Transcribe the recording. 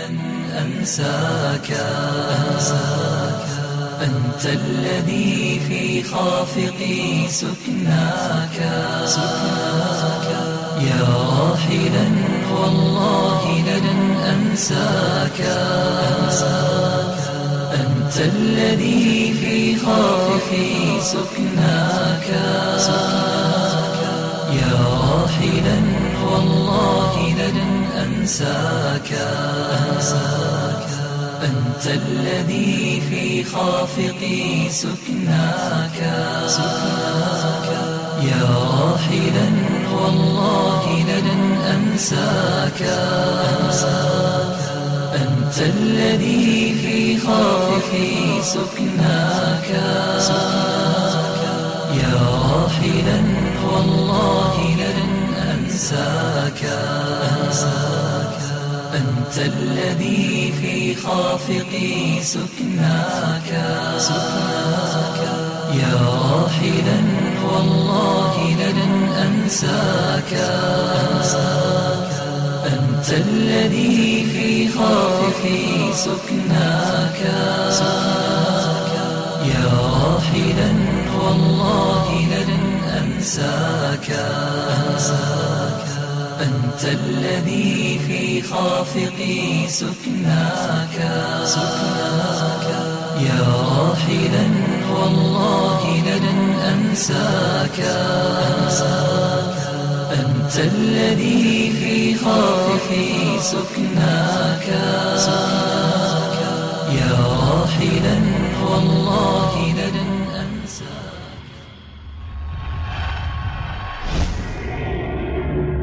لن أنساك أنت الذي في خافقي سكناك يا راحلا والله لن أنساك أنت الذي في خافقي سكناك يا راحلا والله لن أنساك أنت الذي في خافقي سكناك يا راحلا والله لن أنساك أنت الذي في خافقي سكناك يا راحلا والله لن أنساك أنت الذي في خافقي سكناك يا راحلا والله لن أنساك أنت الذي في خافقي سكناك يا راحلا والله لن أنساك أنت الذي في خافقي سكناك يا راحلا والله لن أنساك أنت الذي في خافقي سكناك يا راحلا